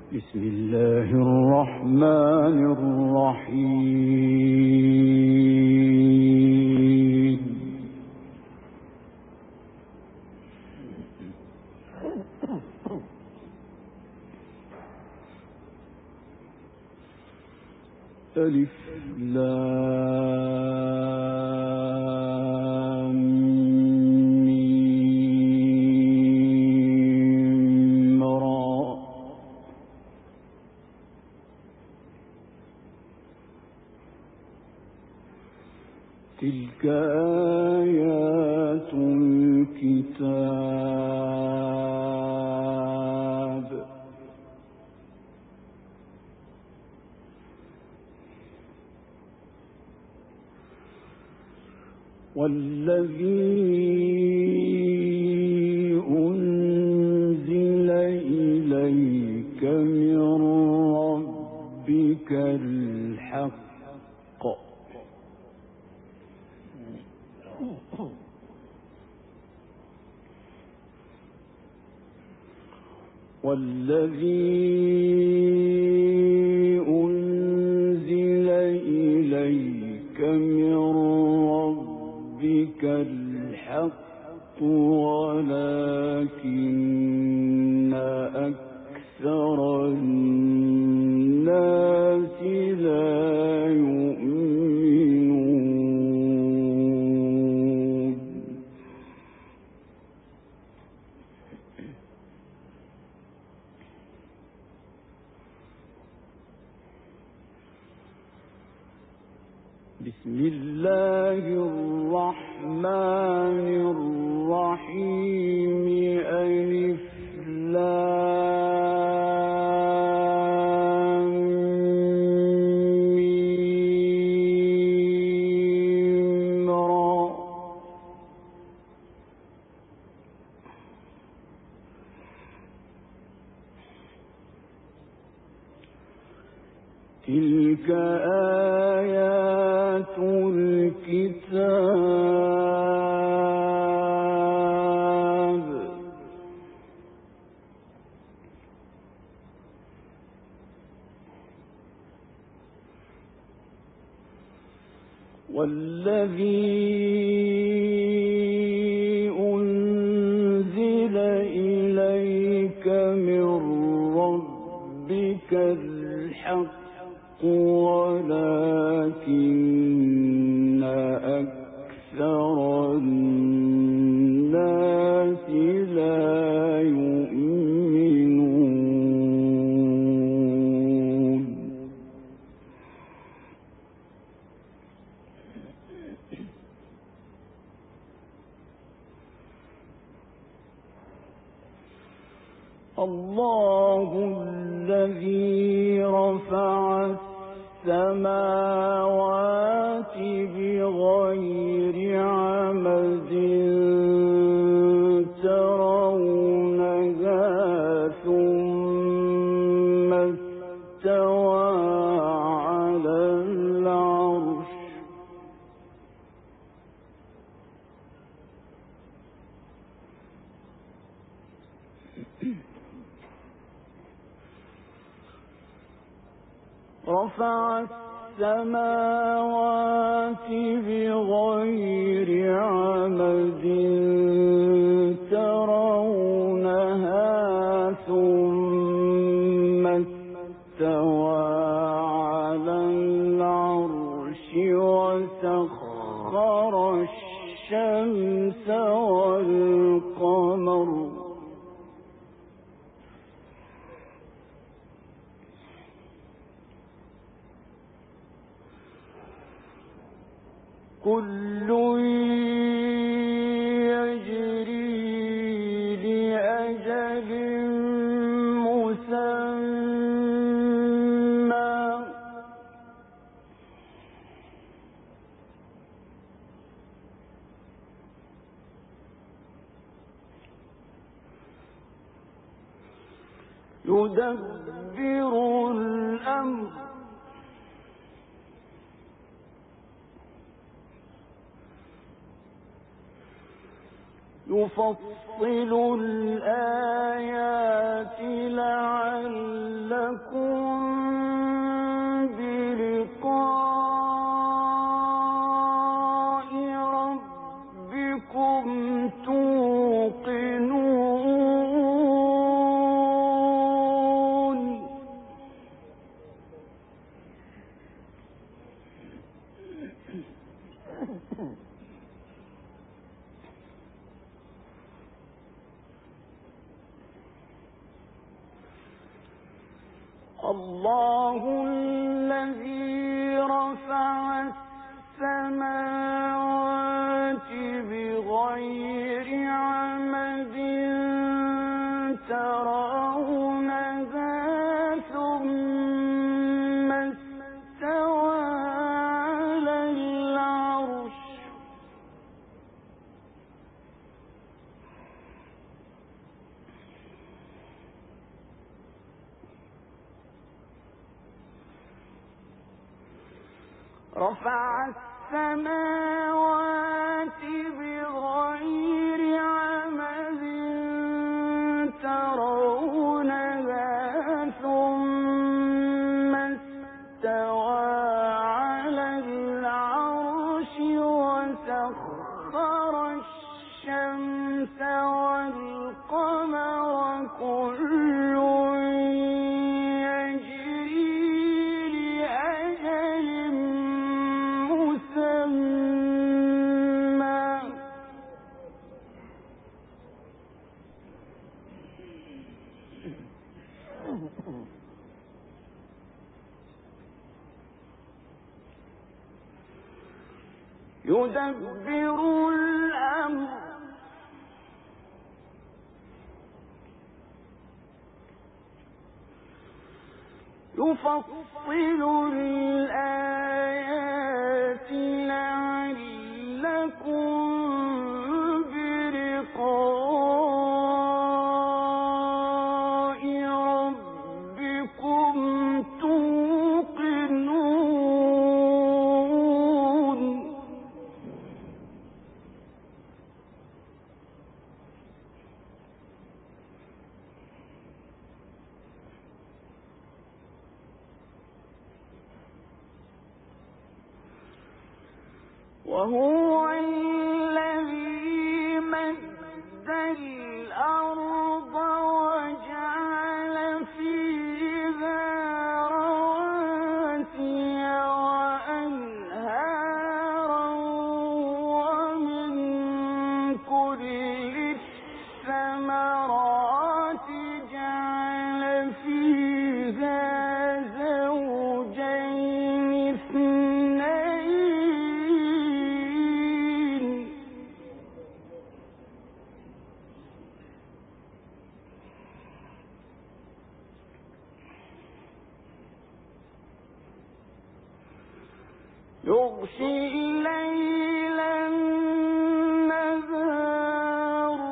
بسم الله الرحمن الرحيم. ألف لام ميم را. تلك آيات الكتاب. والذي أنزل إليك من ربك الحق. والذي أنزل إليك من ربك الحق ولكن أكثر الناس لا يؤمنون. بسم الله الرحمن الرحيم. ألف لام ميم را. تلك آيات الكتاب. والذي أنزل إليك من ربك الحق ولكن أكثر الناس لا يؤمنون. الله الذي رفع السماوات بغير عمد ترونها ثم استوى على العرش. رفع السماوات بغير عمد ترونها ثم استوى على العرش وسخر الشمس والقمر كل يجري لأجل مسمى. يدبر الأمر يفصل الآيات لعلكم بلقاء ربكم توقنون. الله الذي رفع السماوات بغير عمد ترونها ثم استوى على العرش رفع السماوات بغير عمد ترونها ثم استوى على العرش وسخر الشمس والقمر كل يدبر الأمر يفصل الآيات لعلكم بلقاء ربكم توقنون. وهو الذي مد الأرض وجعل فيها رواسي وأنهارا ومن كل الثمرات جعل فيها زوجين اثنين يغشي الليل النهار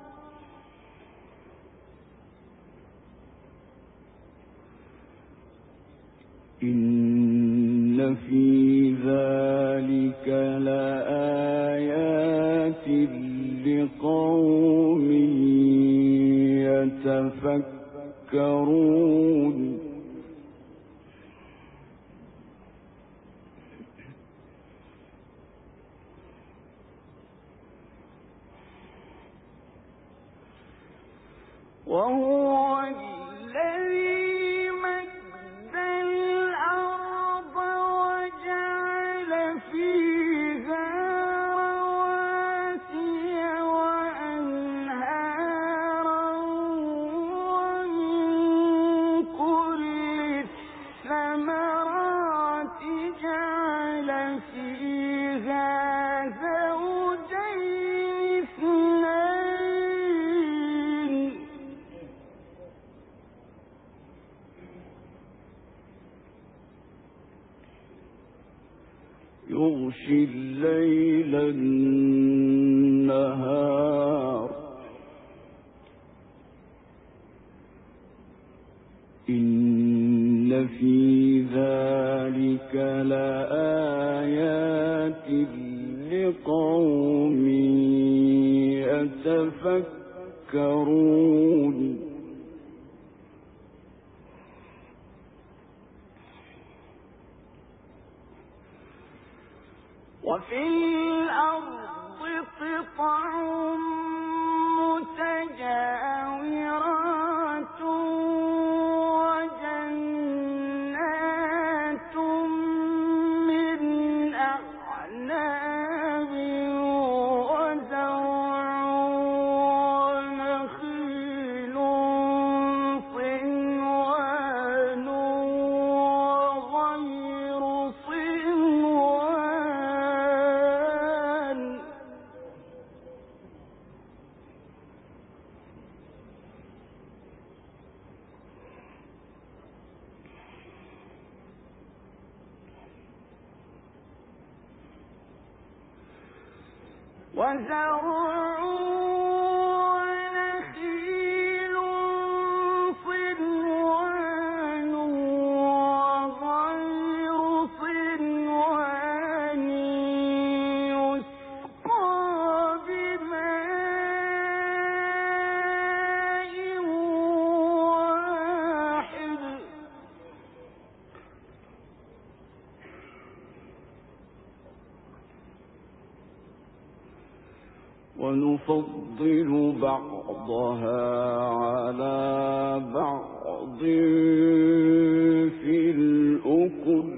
إن في ذلك لآيات لقوم يتفكرون. وهو الذي مد الأرض وجعل فيها رواسي وأنهارا ومن كل الثمرات جعل فيها زوجين اثنين يغشي الليل النهار إن في ذلك لآيات لقوم يتفكرون. يتفكرون وفي الأرض قطع متجاورات وجنات من أعناب وزرع ونخيل صنوان وغير صنوان وزرع ونخيل صنوان وغير صنوان يسقى بماء واحد ونفضل بعضها على بعض في الأكل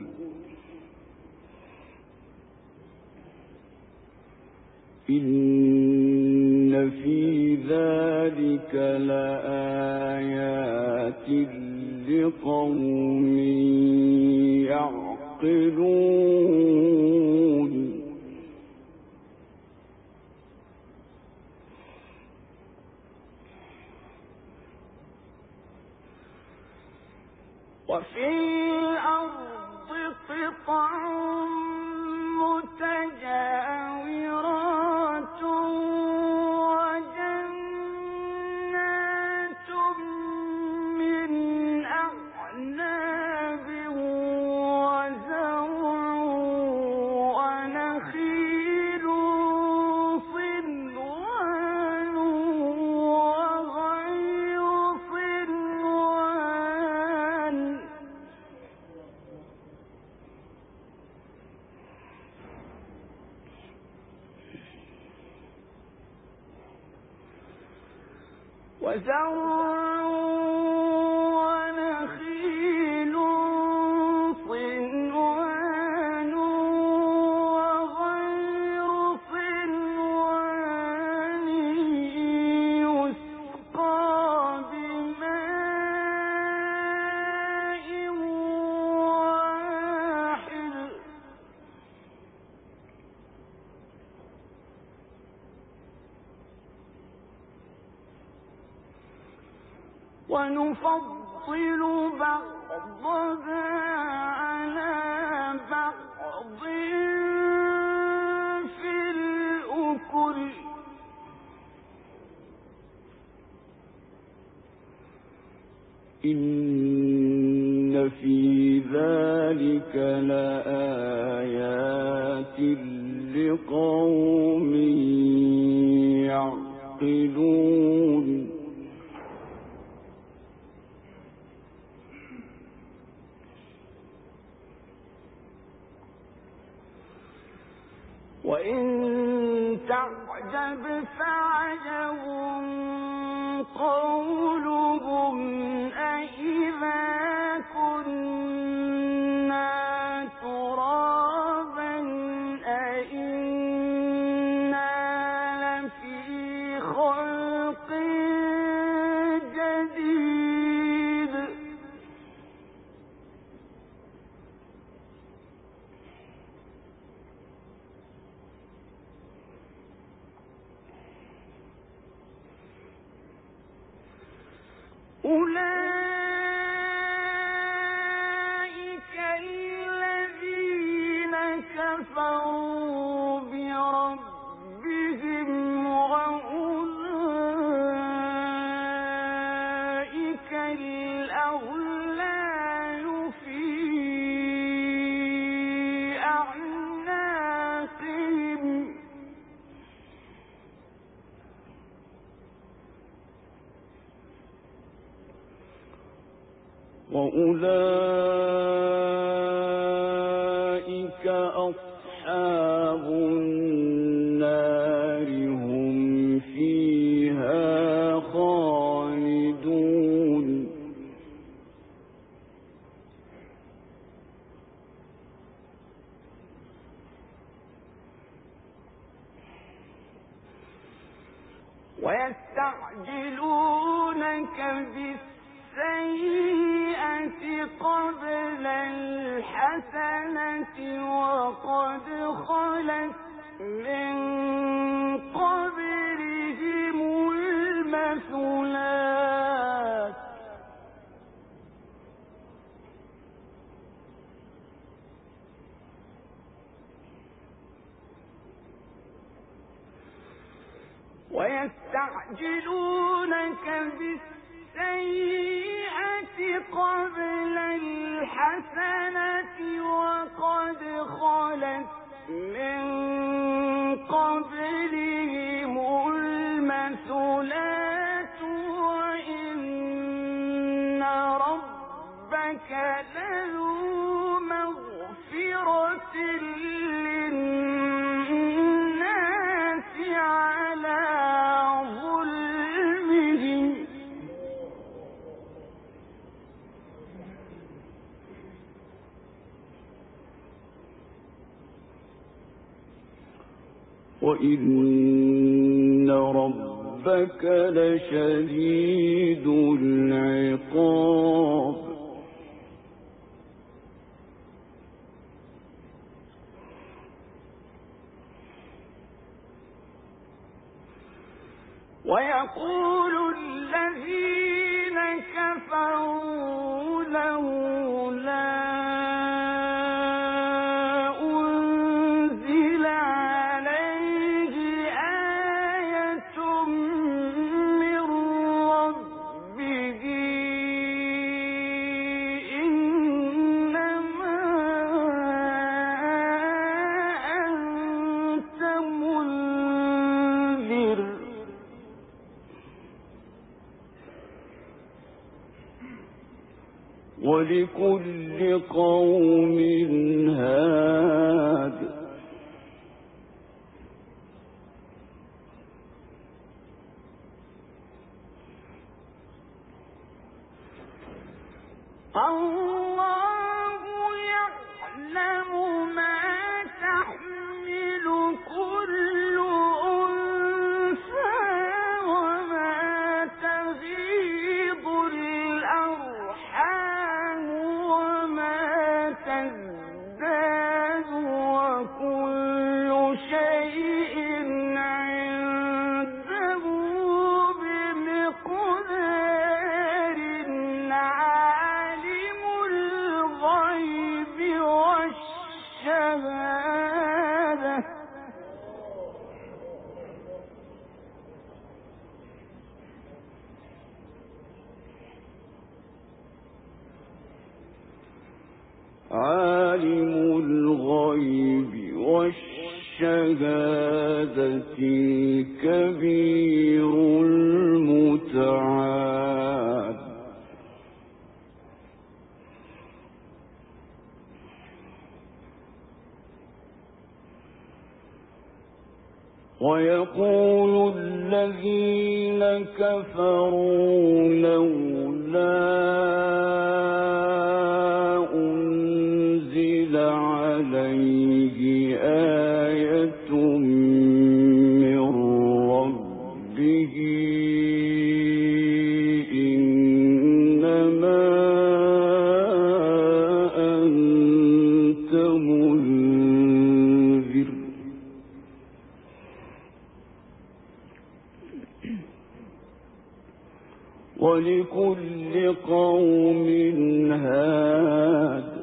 إن في ذلك لآيات لقوم يعقلون وفي الأرض قطع متجاورات وجنات من أعناب وزرع ونخيل صنوان وغير صنوان وزرع ونخيل صنوان وغير صنوان يسقى بماء واحد ونفضل بعضها على بعض في الأكل إن في ذلك لآيات لقوم يعقلون وإن تعجب فعجب قولهم أإذا كنا ترابا أإنا لفي خلق جديد أولئك الذين كفروا بربهم وأولئك الأغلال في أعناقهم وأولئك أصحاب النار هم فيها خالدون ويستعجلونك بالسيئة قبل الحسنة وقد خلت من قبلهم المثلات ويستعجلونك بالسيئة قبل الحسنة وقد خلت من قبلهم المثلات وإن ربك لذو مغفرة للناس على ظلمهم وإن ربك لشديد العقاب ويقول الذين كفروا لولا أنزل عليه آية من ربه إنما أنت منذر ولكل قوم هاد الله يعلم ما تحمل كل أنثى وما تغيض الأرحام وما تزداد وكل شيء عنده بمقدار عالم الغيب والشهادة عالم الغيب والشهادة الكبير المتعال ويقول الذين كفروا لولا أنزل عليه آية من ربه إنما أنت منذر ولكل قوم هاد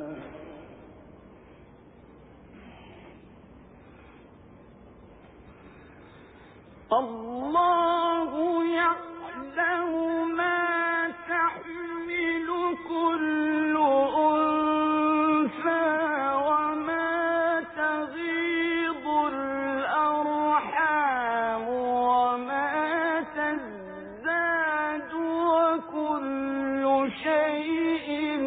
الله يعلم ما تحمل كل أنثى وما تغيض الأرحام وما تزداد وكل شيء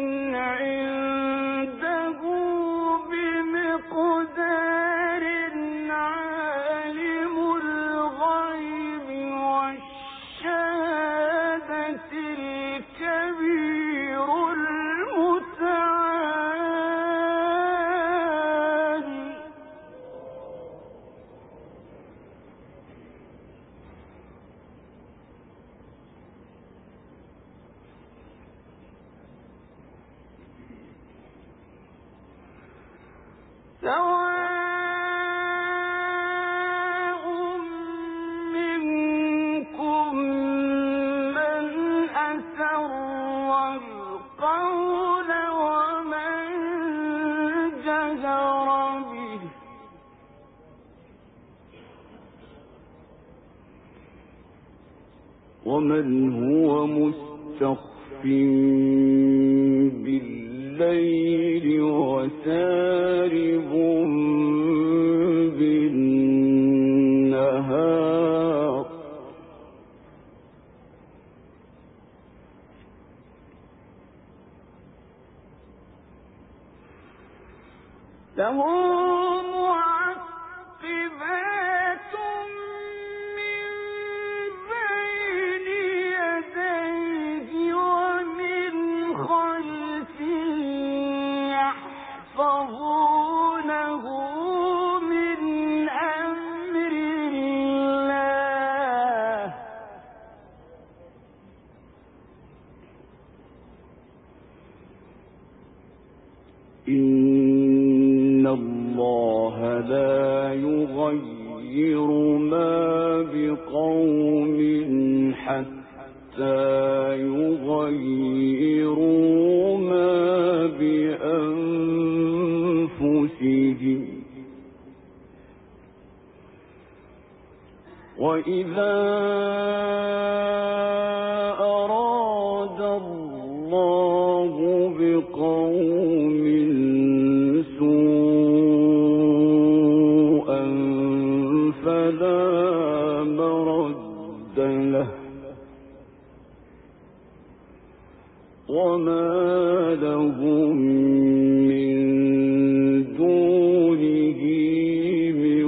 سواء منكم من أسر القول ومن جهر به ومن هو مستخف بالليل وسارب بالنهار له معقبات من بين يديه ومن خلفه يحفظونه من أمر الله إن الله لا يغير ما بقوم حتى يغيروا ما بأنفسهم وإذا أراد الله بقوم سوءا فلا مرد له وما لهم من دونه من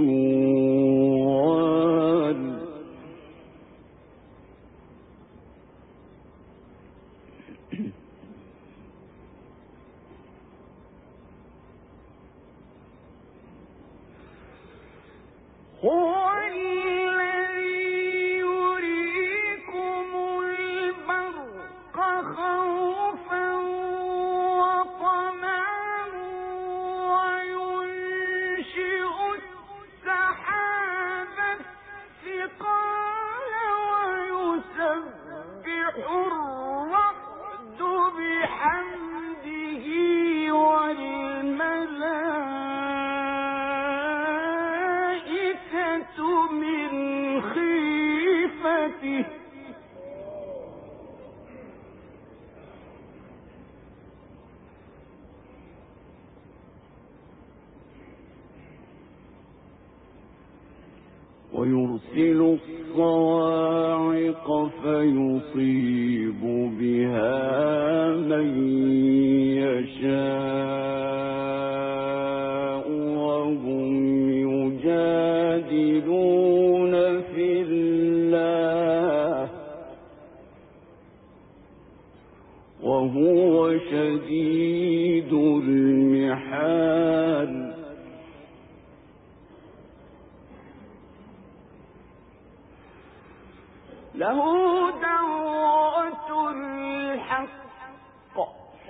وال هو الذي يريكم البرق خوفا وطمعا وينشئ السحاب الثقال ويسبح الرعد بحمده والملائكة من خيفته ويرسل الصواعق فيصيب بها من يشاء وهم يجادلون في الله وهو شديد المحال له دعوة الحق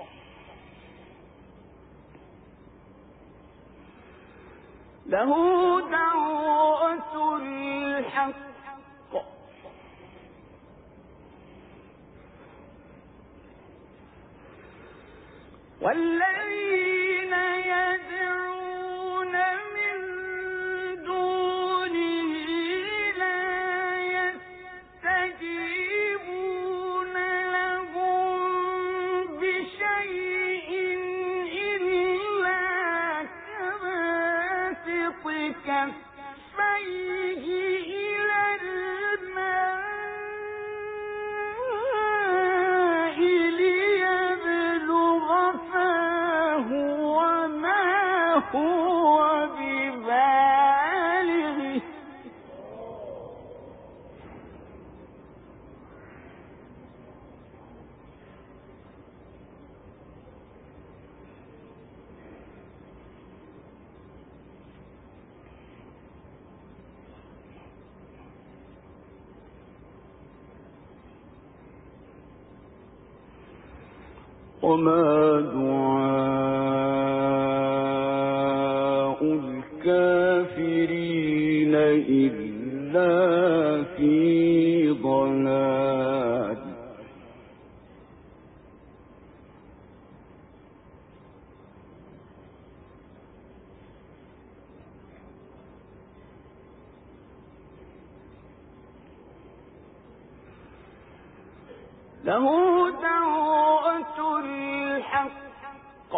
له دعوة الحق والذين يدعون من دونه لا يستجيبون لهم بشيء إلا كباسط كفيه إلى الماء ليبلغ فاه وما هو ببالغه وما دعاء إلا في ضلال له دعوة الحق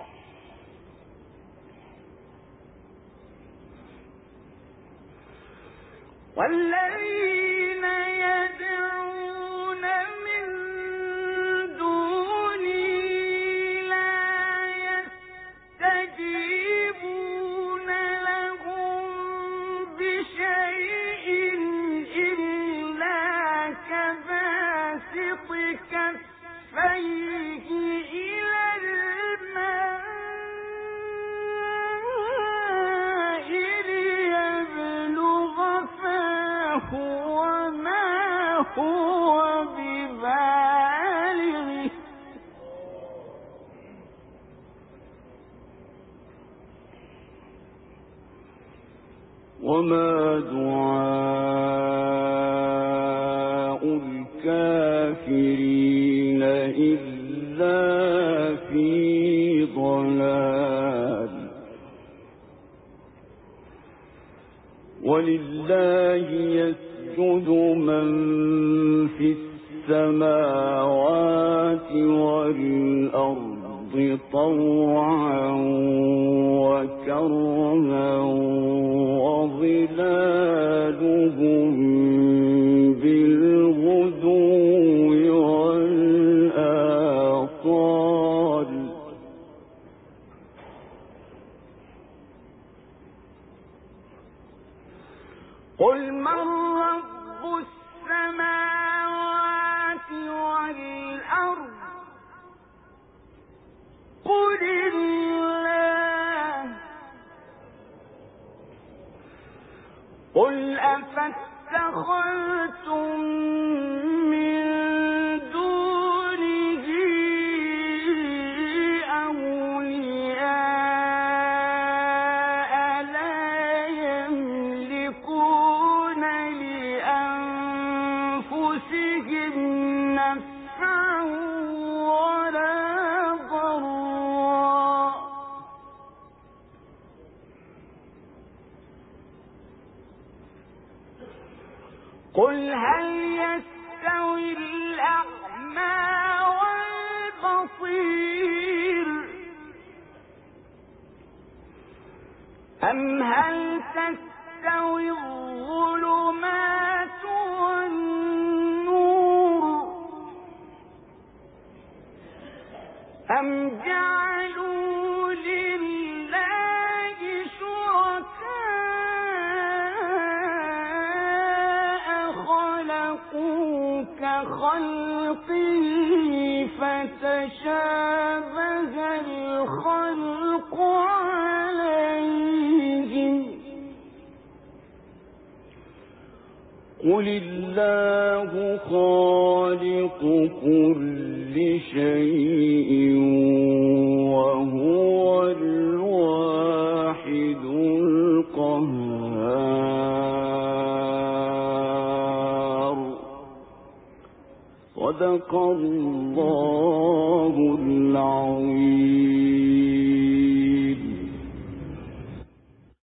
والذين يدعون من دونه لا يستجيبون لهم بشيء إلا كباسط كفيه إلى الماء ليبلغ فاه وما هو ببالغه وما دعاء الكافرين إلا في ضلال ولله يسجد من في السماوات والأرض طوعا وكرها وظلالهم بالغدو والآصال قل من رب السماوات والأرض قل الله قل أفاتخذتم من دونه أولياء لا يملكون لأنفسهم نفعا ولا ضرا قل هل يستوي الأعمى والبصير أم هل تستوي الظلمات والنور أم جعلوا لله شركاء خلقوا كخلقه فتشابه الخلق عليهم قل الله خالق كل شيء وهو الواحد القهار صدق الله العظيم